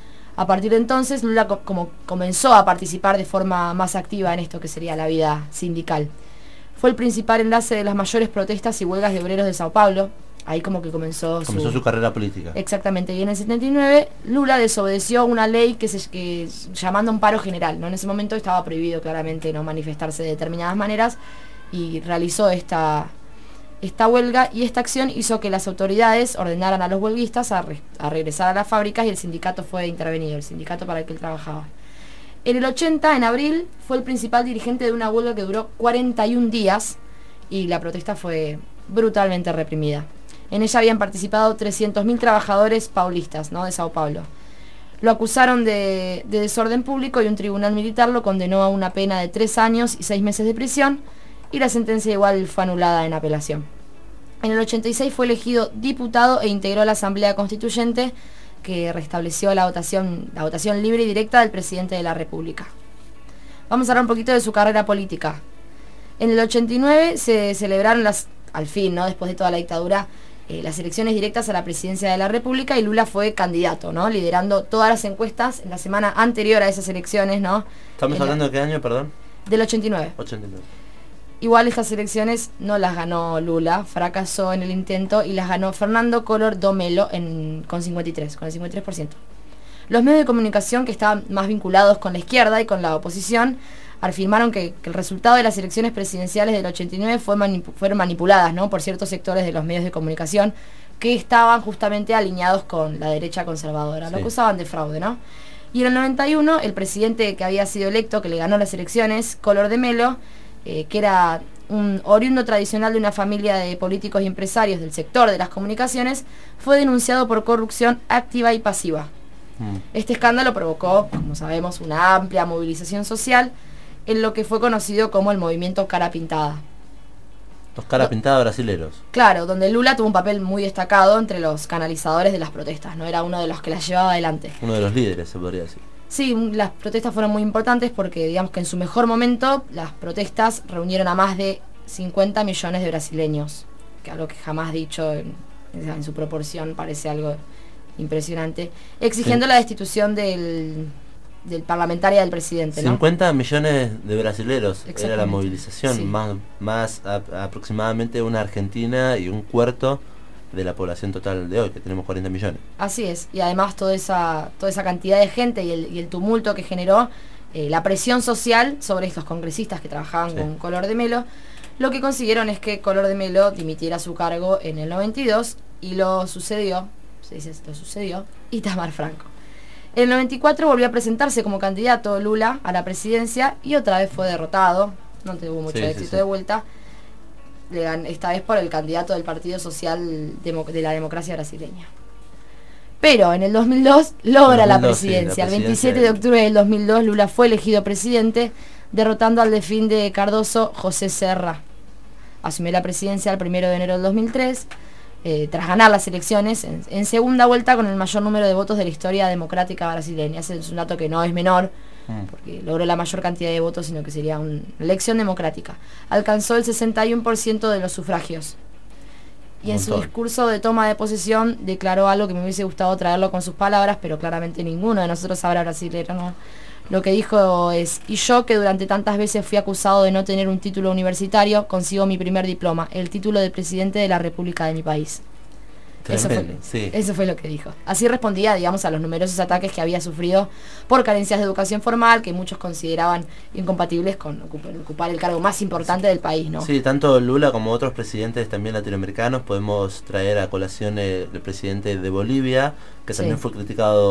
A partir de entonces, Lula co como comenzó a participar de forma más activa en esto que sería la vida sindical. Fue el principal enlace de las mayores protestas y huelgas de obreros de Sao Paulo. Ahí como que comenzó, comenzó su, su carrera política. Exactamente. Y en el setenta y nueve, Lula desobedeció una ley que se que llamando un paro general, ¿no? En ese momento estaba prohibido claramente no manifestarse de determinadas maneras y realizó esta... Esta huelga y esta acción hizo que las autoridades ordenaran a los huelguistas a, re a regresar a las fábricas y el sindicato fue intervenido, el sindicato para el que él trabajaba. En el ochenta, en abril, fue el principal dirigente de una huelga que duró cuarenta y un días y la protesta fue brutalmente reprimida. En ella habían participado trescientos mil trabajadores paulistas, ¿no?, de Sao Paulo. Lo acusaron de, de desorden público y un tribunal militar lo condenó a una pena de tres años y seis meses de prisión, y la sentencia igual fue anulada en apelación. En el ochenta y seis fue elegido diputado e integró la Asamblea Constituyente, que restableció la votación, la votación libre y directa del presidente de la República. Vamos a hablar un poquito de su carrera política. En el ochenta y nueve se celebraron las, al fin, ¿no?, después de toda la dictadura, eh, las elecciones directas a la presidencia de la República, y Lula fue candidato, ¿no?, liderando todas las encuestas en la semana anterior a esas elecciones, ¿no? ¿Estamos en hablando la, de qué año, perdón? Del ochenta y nueve. ochenta y nueve. Igual estas elecciones no las ganó Lula, fracasó en el intento y las ganó Fernando Collor do Mello en, con cincuenta y tres, con el cincuenta y tres por ciento. Los medios de comunicación que estaban más vinculados con la izquierda y con la oposición afirmaron que, que el resultado de las elecciones presidenciales del ochenta y nueve fue manip fueron manipuladas, ¿no?, por ciertos sectores de los medios de comunicación que estaban justamente alineados con la derecha conservadora. Sí. Lo acusaban de fraude, ¿no? Y en el noventa y uno, el presidente que había sido electo, que le ganó las elecciones, Collor do Mello, Eh, que era un oriundo tradicional de una familia de políticos y empresarios del sector de las comunicaciones, fue denunciado por corrupción activa y pasiva. Mm. Este escándalo provocó, como sabemos, una amplia movilización social en lo que fue conocido como el movimiento Cara Pintada. Los cara pintada brasileros. Claro, donde Lula tuvo un papel muy destacado entre los canalizadores de las protestas, no era uno de los que las llevaba adelante. Uno de los líderes, se podría decir. Sí, las protestas fueron muy importantes porque digamos que en su mejor momento las protestas reunieron a más de cincuenta millones de brasileños, que algo que jamás dicho en, en su proporción parece algo impresionante, exigiendo sí. la destitución del, del parlamentaria del presidente, ¿no? cincuenta millones de brasileros era la movilización, sí. más, más a, aproximadamente una Argentina y un cuarto de la población total de hoy, que tenemos cuarenta millones. Así es, y además toda esa, toda esa cantidad de gente y el, y el tumulto que generó, eh, la presión social sobre estos congresistas que trabajaban sí. con Collor do Mello, lo que consiguieron es que Collor do Mello dimitiera su cargo en el noventa y dos y lo sucedió, se dice lo sucedió, Itamar Franco. En el noventa y cuatro volvió a presentarse como candidato Lula a la presidencia y otra vez fue derrotado, no tuvo mucho sí, éxito sí, sí. de vuelta, esta vez por el candidato del Partido Social de la Democracia Brasileña. Pero en el dos mil dos logra dos mil dos, la presidencia. Sí, la el veintisiete de octubre del dos mil dos Lula fue elegido presidente, derrotando al de fin de Cardoso, José Serra. Asumió la presidencia el primero de enero del dos mil tres, eh, tras ganar las elecciones en, en segunda vuelta con el mayor número de votos de la historia democrática brasileña. Ese es un dato que no es menor, porque logró la mayor cantidad de votos, sino que sería una elección democrática. Alcanzó el sesenta y uno por ciento de los sufragios. Y en su discurso de toma de posesión declaró algo que me hubiese gustado traerlo con sus palabras, pero claramente ninguno de nosotros habla brasilero, ¿no? Lo que dijo es: y yo, que durante tantas veces fui acusado de no tener un título universitario, consigo mi primer diploma, el título de presidente de la República de mi país. Eso fue, sí. eso fue lo que dijo. Así respondía, digamos, a los numerosos ataques que había sufrido por carencias de educación formal, que muchos consideraban incompatibles con ocupar, ocupar el cargo más importante del país, ¿no? Sí, tanto Lula como otros presidentes también latinoamericanos. Podemos traer a colación el, el presidente de Bolivia, que también sí. fue criticado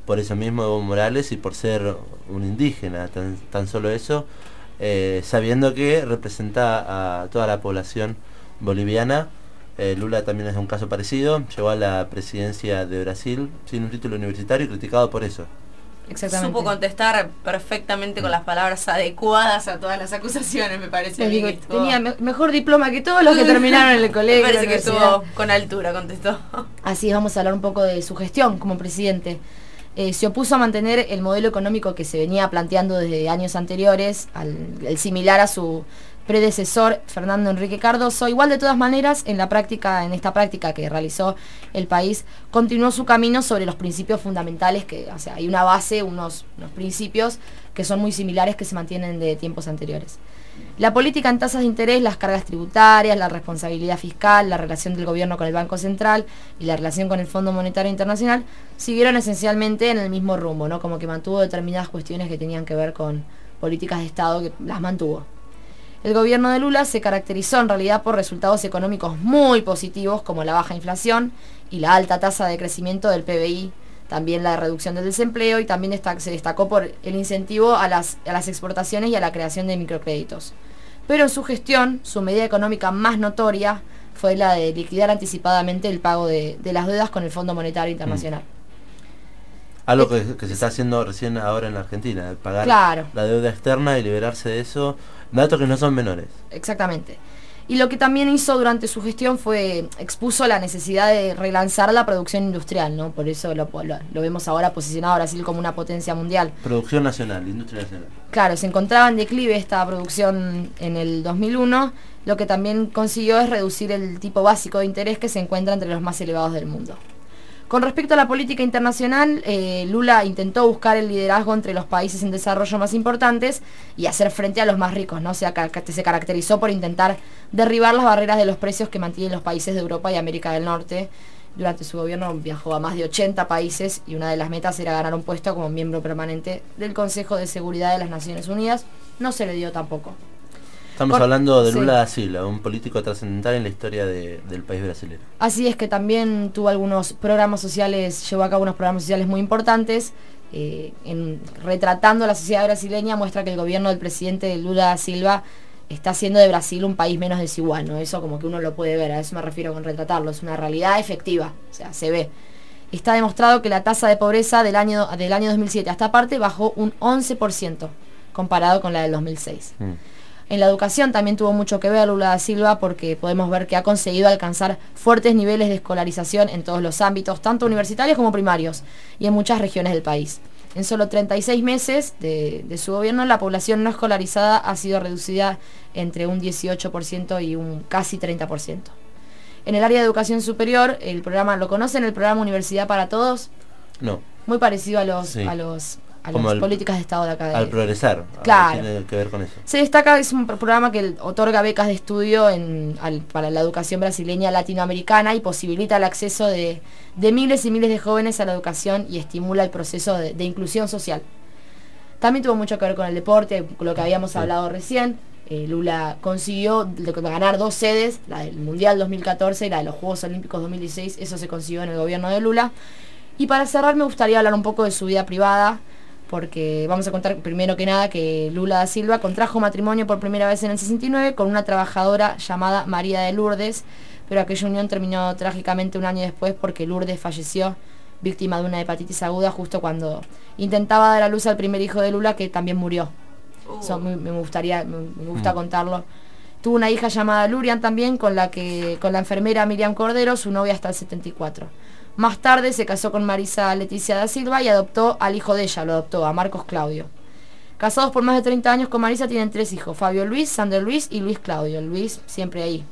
por eso mismo Evo Morales y por ser un indígena, tan, tan solo eso, eh, sabiendo que representa a toda la población boliviana. eh, Lula también es un caso parecido, llegó a la presidencia de Brasil sin un título universitario y criticado por eso. Exactamente. Supo contestar perfectamente con las palabras adecuadas a todas las acusaciones, me parece. Digo, que estuvo... Tenía me mejor diploma que todos los que terminaron en el colegio. Me parece que estuvo con altura, contestó. Así es, vamos a hablar un poco de su gestión como presidente. Eh, se opuso a mantener el modelo económico que se venía planteando desde años anteriores, al, el similar a su predecesor Fernando Enrique Cardoso. Igual, de todas maneras, en la práctica, en esta práctica que realizó el país, continuó su camino sobre los principios fundamentales, que, o sea, hay una base, unos, unos principios que son muy similares, que se mantienen de tiempos anteriores. La política en tasas de interés, las cargas tributarias, la responsabilidad fiscal, la relación del gobierno con el Banco Central y la relación con el Fondo Monetario Internacional siguieron esencialmente en el mismo rumbo, ¿no? Como que mantuvo determinadas cuestiones que tenían que ver con políticas de Estado, que las mantuvo. El gobierno de Lula se caracterizó en realidad por resultados económicos muy positivos, como la baja inflación y la alta tasa de crecimiento del P B I, también la reducción del desempleo, y también se destacó por el incentivo a las, a las exportaciones y a la creación de microcréditos. Pero en su gestión, su medida económica más notoria fue la de liquidar anticipadamente el pago de, de las deudas con el Fondo Monetario Internacional. Mm. Algo que, que se está haciendo recién ahora en la Argentina, pagar claro. la deuda externa y liberarse de eso, datos que no son menores. Exactamente. Y lo que también hizo durante su gestión fue, expuso la necesidad de relanzar la producción industrial, ¿no? Por eso lo, lo, lo vemos ahora posicionado a Brasil como una potencia mundial. Producción nacional, industria nacional. Claro, se encontraba en declive esta producción en el dos mil uno, lo que también consiguió es reducir el tipo básico de interés, que se encuentra entre los más elevados del mundo. Con respecto a la política internacional, eh, Lula intentó buscar el liderazgo entre los países en desarrollo más importantes y hacer frente a los más ricos, ¿no? O sea, se caracterizó por intentar derribar las barreras de los precios que mantienen los países de Europa y América del Norte. Durante su gobierno viajó a más de ochenta países y una de las metas era ganar un puesto como miembro permanente del Consejo de Seguridad de las Naciones Unidas. No se le dio tampoco. Estamos Por, hablando de Lula sí. da Silva, un político trascendental en la historia de, del país brasileño. Así es, que también tuvo algunos programas sociales, llevó a cabo unos programas sociales muy importantes. Eh, en, retratando la sociedad brasileña, muestra que el gobierno del presidente Lula da Silva está haciendo de Brasil un país menos desigual, ¿no? Eso como que uno lo puede ver, a eso me refiero con retratarlo, es una realidad efectiva, o sea, se ve. Está demostrado que la tasa de pobreza del año, del año dos mil siete hasta parte bajó un once por ciento comparado con la del dos mil seis. Mm. En la educación también tuvo mucho que ver Lula da Silva, porque podemos ver que ha conseguido alcanzar fuertes niveles de escolarización en todos los ámbitos, tanto universitarios como primarios, y en muchas regiones del país. En solo treinta y seis meses de, de su gobierno, la población no escolarizada ha sido reducida entre un dieciocho por ciento y un casi treinta por ciento. En el área de educación superior, el programa, ¿lo conocen? El programa Universidad para Todos. No. Muy parecido a los... Sí. A los a las políticas de Estado de acá. De, al progresar. Claro. Tiene que ver con eso. Se destaca, es un programa que otorga becas de estudio en, al, para la educación brasileña latinoamericana y posibilita el acceso de, de miles y miles de jóvenes a la educación y estimula el proceso de, de inclusión social. También tuvo mucho que ver con el deporte, con lo que habíamos sí. hablado recién. Eh, Lula consiguió ganar dos sedes, la del Mundial dos mil catorce y la de los Juegos Olímpicos dos mil dieciséis. Eso se consiguió en el gobierno de Lula. Y para cerrar, me gustaría hablar un poco de su vida privada, porque vamos a contar primero que nada que Lula da Silva contrajo matrimonio por primera vez en el sesenta y nueve con una trabajadora llamada María de Lourdes, pero aquella unión terminó trágicamente un año después, porque Lourdes falleció víctima de una hepatitis aguda justo cuando intentaba dar a luz al primer hijo de Lula, que también murió. Uh. Eso me, me gustaría, me, me gusta mm. contarlo. Tuvo una hija llamada Lurian también, con la que con la enfermera Miriam Cordero, su novia hasta el setenta y cuatro. Más tarde se casó con Marisa Leticia da Silva y adoptó al hijo de ella, lo adoptó, a Marcos Claudio. Casados por más de treinta años con Marisa, tienen tres hijos, Fabio Luis, Sander Luis y Luis Claudio. Luis siempre ahí.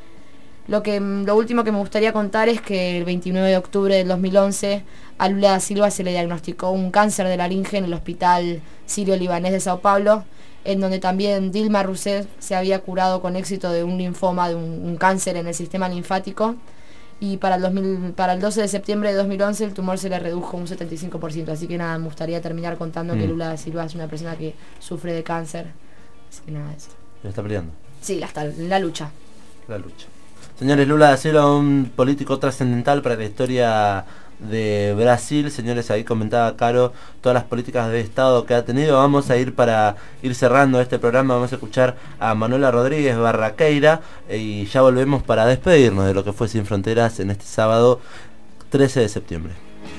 Lo, que, lo último que me gustaría contar es que el veintinueve de octubre del dos mil once a Lula da Silva se le diagnosticó un cáncer de laringe en el Hospital Sirio-Libanés de Sao Paulo, en donde también Dilma Rousseff se había curado con éxito de un linfoma, de un, un cáncer en el sistema linfático. Y para el, dos mil, para el doce de septiembre de dos mil once el tumor se le redujo un setenta y cinco por ciento. Así que nada, me gustaría terminar contando mm. que Lula da Silva es una persona que sufre de cáncer. Así que nada, eso. ¿La está peleando? Sí, hasta la lucha. La lucha. Señores, Lula da Silva, un político trascendental para la historia de Brasil. Señores, ahí comentaba Caro todas las políticas de Estado que ha tenido. Vamos a ir para ir cerrando este programa, vamos a escuchar a Manuela Rodríguez Barraqueira y ya volvemos para despedirnos de lo que fue Sin Fronteras en este sábado trece de septiembre.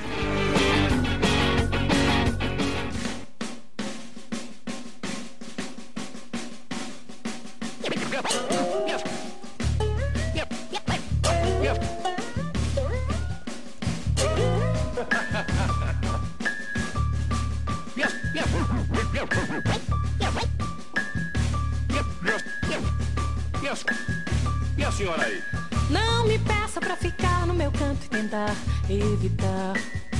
E a senhora aí? Não me peça pra ficar no meu canto e tentar evitar.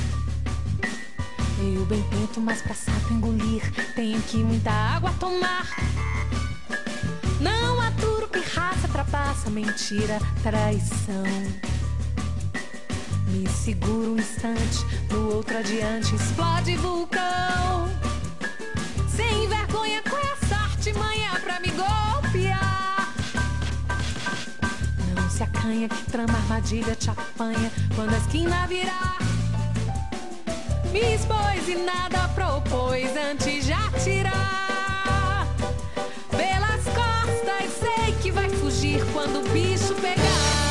Eu bem tento, mas pra sapo engolir tenho que muita água tomar. Não aturo pirraça, trapaça, mentira, traição. Me seguro um instante, no outro adiante explode vulcão. Sem vergonha com essa artimanha pra me golpear. Não se acanha que trama armadilha te apanha quando a esquina virar. Me expôs e nada propôs antes de atirar. Pelas costas sei que vai fugir quando o bicho pegar.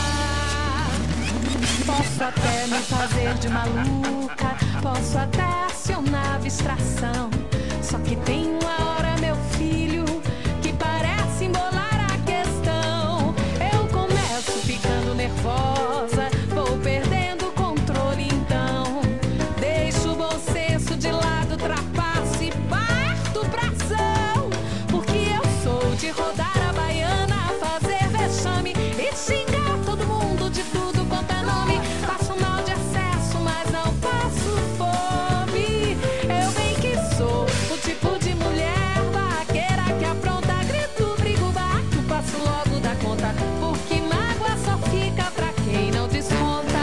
Posso até me fazer de maluca, posso até acionar abstração. Só que tem uma hora, meu filho, que parece embolar a questão. Eu começo ficando nervosa, vou perdendo o controle então. Deixo o bom senso de lado, trapaço e parto pra ação. Porque eu sou de rodar a baiana, fazer vexame e xingar todo mundo de tudo quanto é nome. Passo mal de acesso, mas não passo fome. Eu bem que sou o tipo de mulher vaqueira que apronta, grito, brigo, bato, passo logo da conta. Porque mágoa só fica pra quem não desconta.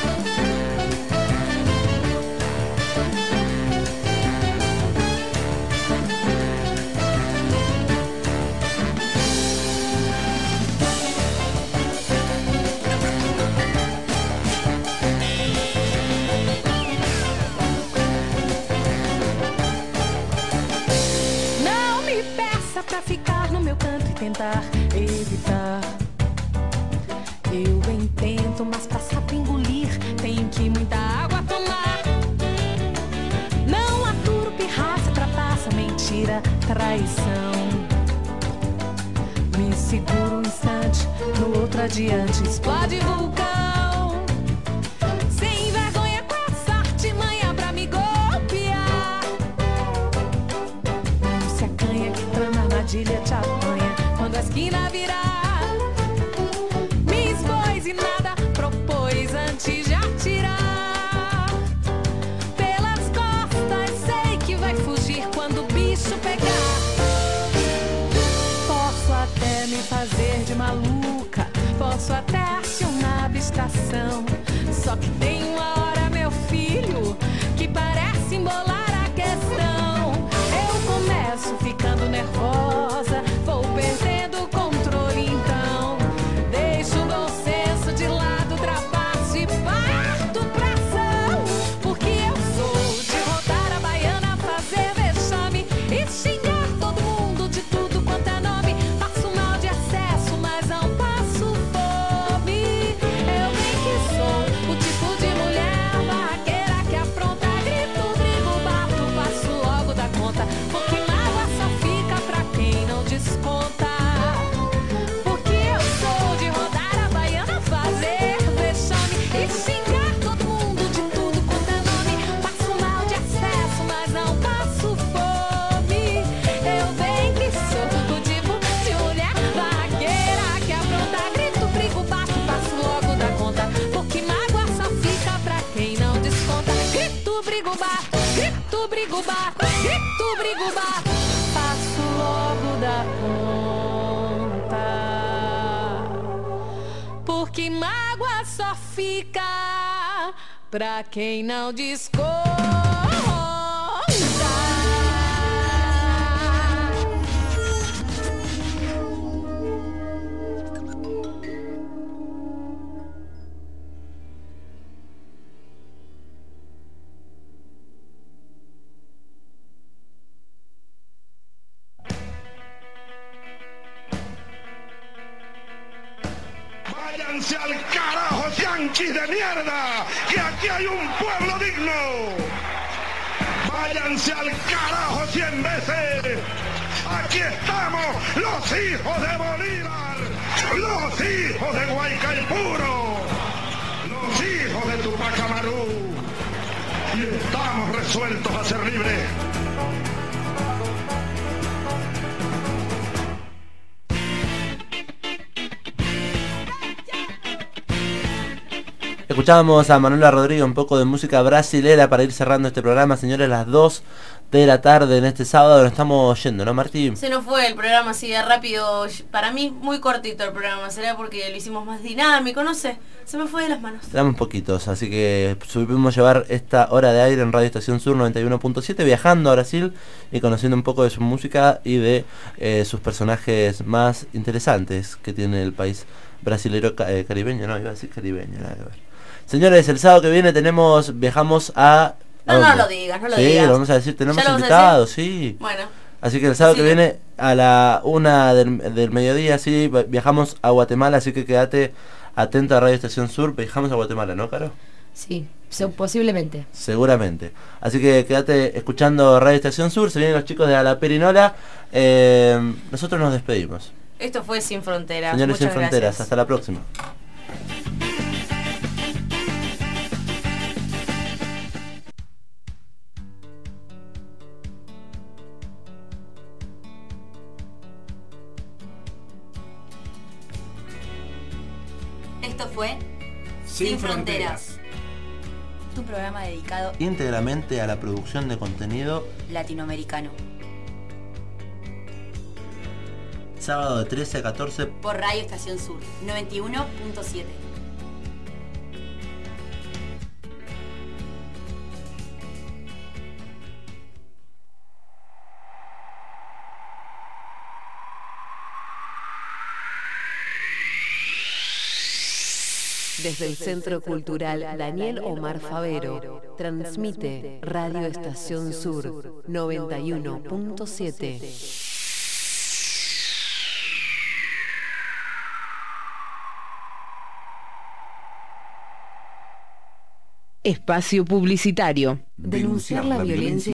Não me peça pra ficar no meu canto e tentar evitar. Eu bem tento, mas pra sapo engolir tenho que muita água tomar. Não aturo pirraça, trapaça, mentira, traição. Me seguro um instante, no outro adiante explode vulcão. Sem vergonha com essa artimanha pra me golpear. Não se acanha que trama armadilha te apanha quando a esquina virar. Me expôs e nada propôs antes de atirar. Pelas costas sei que vai fugir quando o bicho pegar. Posso até me fazer de maluca, posso até acionar abstração. Só que tem uma hora, meu filho, que parece embolar a questão. Eu começo ficando nervosa, vou perdendo o controle então. Deixo o bom senso de lado, trapaço e parto pra ação. Porque eu sou de rodar a baiana, fazer vexame e xingar todo mundo de tudo quanto é nome. Passo mal de acesso, mas não passo fome. Eu bem que sou o tipo de mulher vaqueira que apronta, grito, brigo, bato, passo logo da conta. Porque mágoa só fica pra quem não desconta. Porque eu sou de rodar a baiana, fazer vexame e xingar todo mundo de tudo quanto é nome. Passo mal de acesso, mas não passo fome. Eu bem que sou o tipo de mulher vaqueira que apronta, grito, brigo, bato, passo logo da conta. Porque mágoa só fica pra quem não desconta. Grito, brigo, bato, grito, brigo, bato, grito, brigo, bato, passo logo da conta. Porque mágoa só fica pra quem não desconta. Váyanse al carajo, yanquis de mierda, que aquí hay un pueblo digno. Váyanse al carajo cien veces. Aquí estamos, los hijos de Bolívar, los hijos de Guaycaipuro, los hijos de Tupac Amaru. Y estamos resueltos a ser libres. Escuchábamos a Manuela Rodríguez, un poco de música brasilera para ir cerrando este programa, señores, las dos de la tarde en este sábado. Nos estamos yendo, ¿no, Martín? Se nos fue el programa así de rápido. Para mí muy cortito el programa, será porque lo hicimos más dinámico, no sé, se me fue de las manos. Damos poquitos, así que supimos llevar esta hora de aire en Radio Estación Sur noventa y uno punto siete, viajando a Brasil y conociendo un poco de su música y de eh, sus personajes más interesantes que tiene el país brasilero, eh, caribeño, no, iba a decir caribeño, nada que ver. Señores, el sábado que viene tenemos, viajamos a... No, no lo digas, no lo sí, digas. Sí, lo vamos a decir, tenemos ¿Ya lo invitados, vas a decir? sí. Bueno. Así que el sábado Sí. que viene a la una del, del mediodía, sí, viajamos a Guatemala, así que quédate atento a Radio Estación Sur. Viajamos a Guatemala, ¿no, Caro? Sí, so, posiblemente. Seguramente. Así que quédate escuchando Radio Estación Sur, se vienen los chicos de A la Perinola. Eh, nosotros nos despedimos. Esto fue Sin Fronteras. Señores Muchas Sin Fronteras, gracias. hasta la próxima. Esto fue Sin Sin, Fronteras. Fronteras. Un programa dedicado Íntegramente a la producción de contenido. latinoamericano. Sábado de trece a catorce. Por Radio Estación Sur noventa y uno punto siete. Desde el Centro Cultural Daniel Omar Favero, transmite Radio Estación Sur noventa y uno punto siete. Espacio publicitario. Denunciar la violencia